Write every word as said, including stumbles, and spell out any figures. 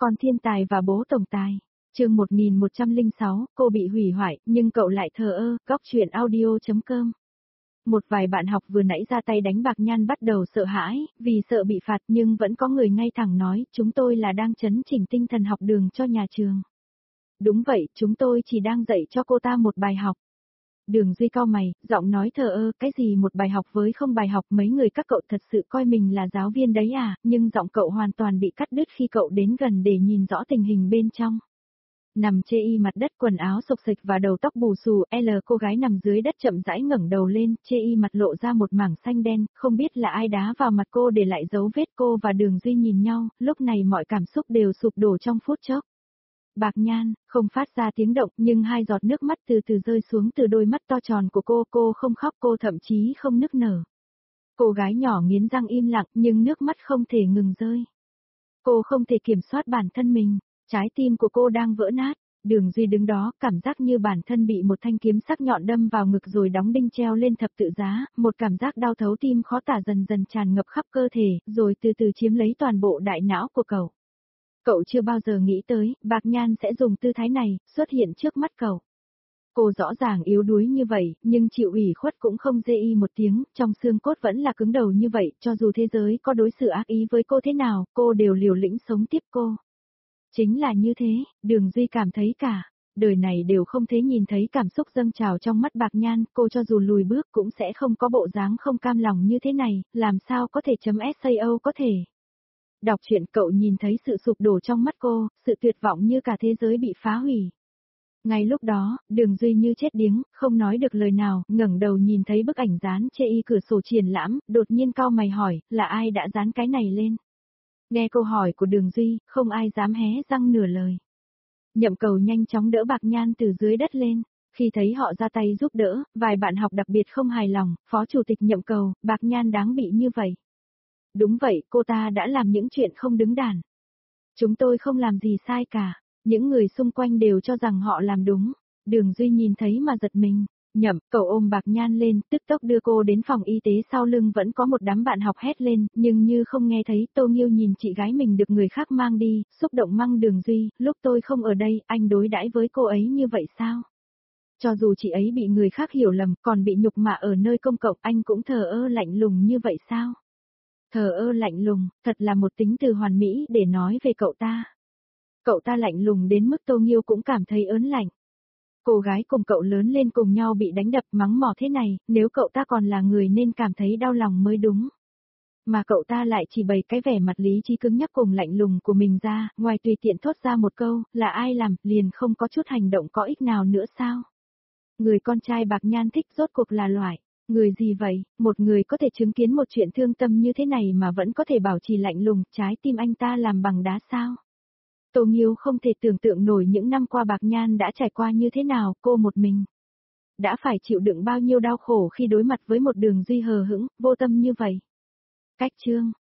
Con thiên tài và bố tổng tài. Chương một nghìn một trăm lẻ sáu, cô bị hủy hoại, nhưng cậu lại thờ ơ. Góc truyện audio chấm com. Một vài bạn học vừa nãy ra tay đánh Bạc Nhan bắt đầu sợ hãi, vì sợ bị phạt nhưng vẫn có người ngay thẳng nói, chúng tôi là đang chấn chỉnh tinh thần học đường cho nhà trường. Đúng vậy, chúng tôi chỉ đang dạy cho cô ta một bài học. Đường Duy cau mày, giọng nói thờ ơ, cái gì một bài học với không bài học, mấy người các cậu thật sự coi mình là giáo viên đấy à, nhưng giọng cậu hoàn toàn bị cắt đứt khi cậu đến gần để nhìn rõ tình hình bên trong. Nằm chê y mặt đất, quần áo xộc xịch và đầu tóc bù xù, L cô gái nằm dưới đất chậm rãi ngẩng đầu lên, chê y mặt lộ ra một mảng xanh đen, không biết là ai đá vào mặt cô để lại dấu vết. Cô và Đường Duy nhìn nhau, lúc này mọi cảm xúc đều sụp đổ trong phút chốc. Bạc Nhan, không phát ra tiếng động, nhưng hai giọt nước mắt từ từ rơi xuống từ đôi mắt to tròn của cô, cô không khóc, cô thậm chí không nức nở. Cô gái nhỏ nghiến răng im lặng, nhưng nước mắt không thể ngừng rơi. Cô không thể kiểm soát bản thân mình, trái tim của cô đang vỡ nát. Đường Duy đứng đó, cảm giác như bản thân bị một thanh kiếm sắc nhọn đâm vào ngực rồi đóng đinh treo lên thập tự giá, một cảm giác đau thấu tim khó tả dần dần tràn ngập khắp cơ thể, rồi từ từ chiếm lấy toàn bộ đại não của cậu. Cậu chưa bao giờ nghĩ tới, Bạc Nhan sẽ dùng tư thái này, xuất hiện trước mắt cậu. Cô rõ ràng yếu đuối như vậy, nhưng chịu ủy khuất cũng không dê y một tiếng, trong xương cốt vẫn là cứng đầu như vậy, cho dù thế giới có đối xử ác ý với cô thế nào, cô đều liều lĩnh sống tiếp cô. Chính là như thế, Đường Duy cảm thấy cả đời này đều không thấy nhìn thấy cảm xúc dâng trào trong mắt Bạc Nhan, cô cho dù lùi bước cũng sẽ không có bộ dáng không cam lòng như thế này, làm sao có thể chấm sao có thể. Đọc truyện cậu nhìn thấy sự sụp đổ trong mắt cô, sự tuyệt vọng như cả thế giới bị phá hủy. Ngay lúc đó, Đường Duy như chết điếng, không nói được lời nào, ngẩng đầu nhìn thấy bức ảnh dán chê y cửa sổ triển lãm, đột nhiên cau mày hỏi, là ai đã dán cái này lên? Nghe câu hỏi của Đường Duy, không ai dám hé răng nửa lời. Nhậm Cầu nhanh chóng đỡ Bạc Nhan từ dưới đất lên. Khi thấy họ ra tay giúp đỡ, vài bạn học đặc biệt không hài lòng, Phó Chủ tịch Nhậm Cầu, Bạc Nhan đáng bị như vậy. Đúng vậy, cô ta đã làm những chuyện không đứng đắn. Chúng tôi không làm gì sai cả. Những người xung quanh đều cho rằng họ làm đúng. Đường Duy nhìn thấy mà giật mình. Nhậm, cậu ôm Bạc Nhan lên, tức tốc đưa cô đến phòng y tế, sau lưng vẫn có một đám bạn học hét lên, nhưng như không nghe thấy. Tô Nghiêu nhìn chị gái mình được người khác mang đi, xúc động mắng Đường Duy, lúc tôi không ở đây, anh đối đãi với cô ấy như vậy sao? Cho dù chị ấy bị người khác hiểu lầm, còn bị nhục mạ ở nơi công cộng, anh cũng thờ ơ lạnh lùng như vậy sao? Thờ ơ lạnh lùng, thật là một tính từ hoàn mỹ để nói về cậu ta. Cậu ta lạnh lùng đến mức Tô Nghiêu cũng cảm thấy ớn lạnh. Cô gái cùng cậu lớn lên cùng nhau bị đánh đập mắng mỏ thế này, nếu cậu ta còn là người nên cảm thấy đau lòng mới đúng. Mà cậu ta lại chỉ bày cái vẻ mặt lý trí cứng nhắc cùng lạnh lùng của mình ra, ngoài tùy tiện thốt ra một câu, là ai làm, liền không có chút hành động có ích nào nữa sao? Người con trai Bạc Nhan thích rốt cuộc là loại người gì vậy? Một người có thể chứng kiến một chuyện thương tâm như thế này mà vẫn có thể bảo trì lạnh lùng, trái tim anh ta làm bằng đá sao? Tô Nghiêu không thể tưởng tượng nổi những năm qua Bạc Nhan đã trải qua như thế nào, cô một mình. Đã phải chịu đựng bao nhiêu đau khổ khi đối mặt với một Đường Duy hờ hững, vô tâm như vậy. Cách chương